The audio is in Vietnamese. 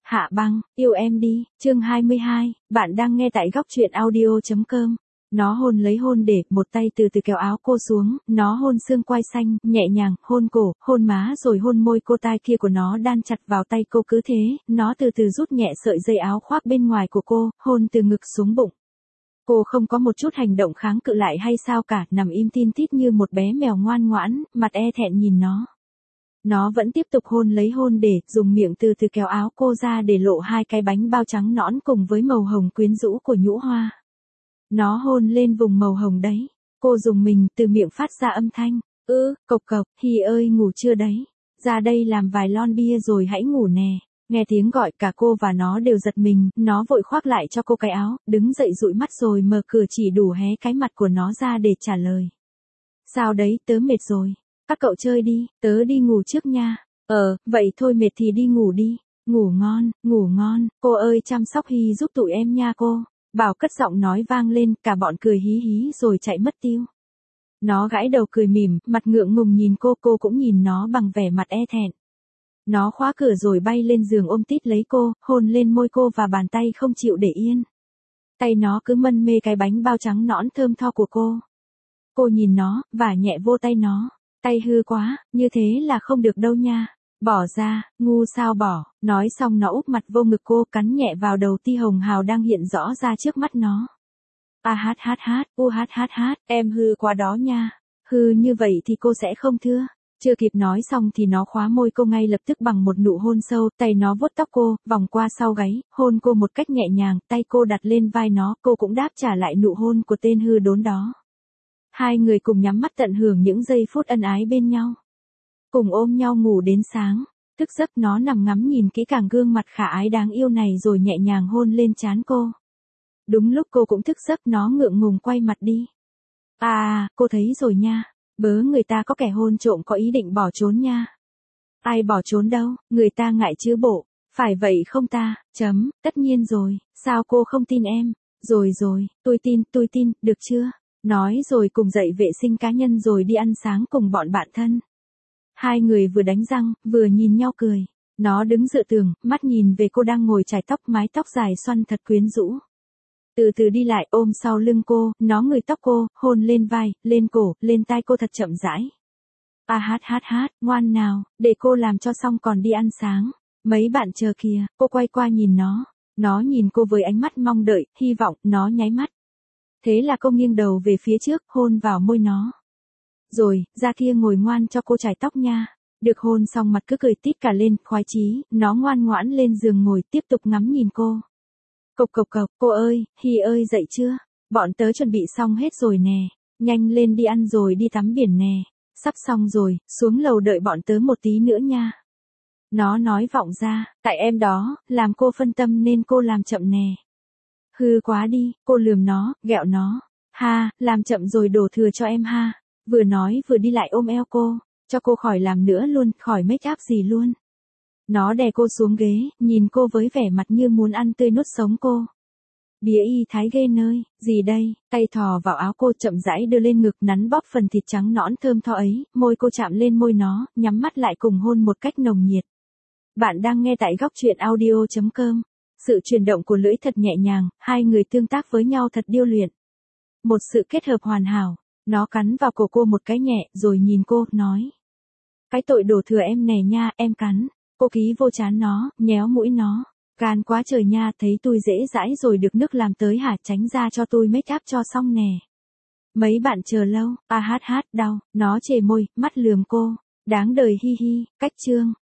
Hạ băng, yêu em đi, chương 22, bạn đang nghe tại góc truyện audio.com. Nó hôn lấy hôn để, một tay từ từ kéo áo cô xuống, nó hôn xương quai xanh, nhẹ nhàng, hôn cổ, hôn má rồi hôn môi cô, tai kia của nó đan chặt vào tay cô, cứ thế, nó từ từ rút nhẹ sợi dây áo khoác bên ngoài của cô, hôn từ ngực xuống bụng. Cô không có một chút hành động kháng cự lại hay sao cả, nằm im tin tít như một bé mèo ngoan ngoãn, mặt e thẹn nhìn nó. Nó vẫn tiếp tục hôn lấy hôn để, dùng miệng từ từ kéo áo cô ra để lộ hai cái bánh bao trắng nõn cùng với màu hồng quyến rũ của nhũ hoa. Nó hôn lên vùng màu hồng đấy. Cô dùng mình, từ miệng phát ra âm thanh, cộc cộc, Hi ơi ngủ chưa đấy? Ra đây làm vài lon bia rồi hãy ngủ nè. Nghe tiếng gọi, cả cô và nó đều giật mình, nó vội khoác lại cho cô cái áo, đứng dậy dụi mắt rồi mở cửa chỉ đủ hé cái mặt của nó ra để trả lời. Sao đấy, tớ mệt rồi. Các cậu chơi đi, tớ đi ngủ trước nha. Vậy thôi, mệt thì đi ngủ đi. Ngủ ngon, cô ơi chăm sóc Hi giúp tụi em nha cô. Bảo cất giọng nói vang lên, cả bọn cười hí hí rồi chạy mất tiêu. Nó gãi đầu cười mỉm, mặt ngượng ngùng nhìn cô cũng nhìn nó bằng vẻ mặt e thẹn. Nó khóa cửa rồi bay lên giường ôm tít lấy cô, hôn lên môi cô và bàn tay không chịu để yên. Tay nó cứ mân mê cái bánh bao trắng nõn thơm tho của cô. Cô nhìn nó, vả nhẹ vô tay nó. Tay hư quá, như thế là không được đâu nha. Bỏ ra, ngu sao bỏ. Nói xong nó úp mặt vô ngực cô, cắn nhẹ vào đầu ti hồng hào đang hiện rõ ra trước mắt nó. Em hư quá đó nha. Hư như vậy thì cô sẽ không thưa. Chưa kịp nói xong thì nó khóa môi cô ngay lập tức bằng một nụ hôn sâu, tay nó vuốt tóc cô, vòng qua sau gáy, hôn cô một cách nhẹ nhàng, tay cô đặt lên vai nó, cô cũng đáp trả lại nụ hôn của tên hư đốn đó. Hai người cùng nhắm mắt tận hưởng những giây phút ân ái bên nhau. Cùng ôm nhau ngủ đến sáng. Thức giấc nó nằm ngắm nhìn kỹ càng gương mặt khả ái đáng yêu này rồi nhẹ nhàng hôn lên trán cô. Đúng lúc cô cũng thức giấc nó ngượng ngùng quay mặt đi. Cô thấy rồi nha. Bớ người ta có kẻ hôn trộm có ý định bỏ trốn nha. Ai bỏ trốn đâu, người ta ngại chứ bộ. Phải vậy không ta? Tất nhiên rồi, sao cô không tin em? Rồi, tôi tin, được chưa? Nói rồi cùng dậy vệ sinh cá nhân rồi đi ăn sáng cùng bọn bạn thân. Hai người vừa đánh răng, vừa nhìn nhau cười. Nó đứng dựa tường, mắt nhìn về cô đang ngồi chải tóc, mái tóc dài xoăn thật quyến rũ. Từ từ đi lại ôm sau lưng cô, nó ngửi tóc cô, hôn lên vai, lên cổ, lên tai cô thật chậm rãi. Ngoan nào, để cô làm cho xong còn đi ăn sáng. Mấy bạn chờ kìa, cô quay qua nhìn nó. Nó nhìn cô với ánh mắt mong đợi, hy vọng, nó nháy mắt. Thế là cô nghiêng đầu về phía trước, hôn vào môi nó. Rồi, ra kia ngồi ngoan cho cô chải tóc nha. Được hôn xong mặt cứ cười tít cả lên, khoái chí, nó ngoan ngoãn lên giường ngồi tiếp tục ngắm nhìn cô. Cộc cộc cộc, cô ơi, Hi ơi dậy chưa? Bọn tớ chuẩn bị xong hết rồi nè. Nhanh lên đi ăn rồi đi tắm biển nè. Sắp xong rồi, xuống lầu đợi bọn tớ một tí nữa nha. Nó nói vọng ra, tại em đó, làm cô phân tâm nên cô làm chậm nè. Hư quá đi, cô lườm nó, ghẹo nó. Làm chậm rồi đổ thừa cho em ha. Vừa nói vừa đi lại ôm eo cô, cho cô khỏi làm nữa luôn, khỏi make up gì luôn. Nó đè cô xuống ghế, nhìn cô với vẻ mặt như muốn ăn tươi nuốt sống cô. Bía y thái ghê nơi, gì đây, tay thò vào áo cô chậm rãi đưa lên ngực nắn bóp phần thịt trắng nõn thơm tho ấy, môi cô chạm lên môi nó, nhắm mắt lại cùng hôn một cách nồng nhiệt. Bạn đang nghe tại góc truyện audio.com. Sự chuyển động của lưỡi thật nhẹ nhàng, hai người tương tác với nhau thật điêu luyện. Một sự kết hợp hoàn hảo. Nó cắn vào cổ cô một cái nhẹ, rồi nhìn cô, nói. Cái tội đổ thừa em nè nha, em cắn. Cô ký vô trán nó, nhéo mũi nó. Gan quá trời nha, thấy tôi dễ dãi rồi được nước làm tới hả, tránh ra cho tôi make up cho xong nè. Mấy bạn chờ lâu, đau, nó chề môi, mắt lườm cô. Đáng đời hi hi, cách chương.